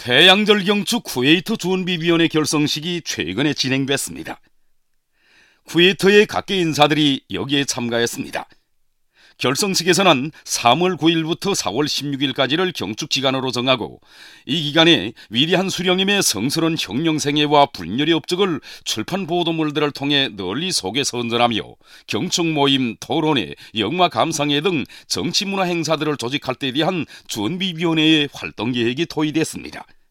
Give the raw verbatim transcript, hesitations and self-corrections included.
태양절 경축 쿠웨이트 준비위원회 결성식이 최근에 진행됐습니다. 쿠웨이트의 각계 인사들이 여기에 참가했습니다. 결성식에서는 삼월 구일부터 사월 십육일까지를 경축기간으로 정하고, 이 기간에 위대한 수령님의 성스러운 혁명생애와 불멸의 업적을 출판 보도물들을 통해 널리 소개 선전하며 경축 모임, 토론회, 영화 감상회 등 정치문화 행사들을 조직할 때 대한 준비위원회의 활동 계획이 토의됐습니다.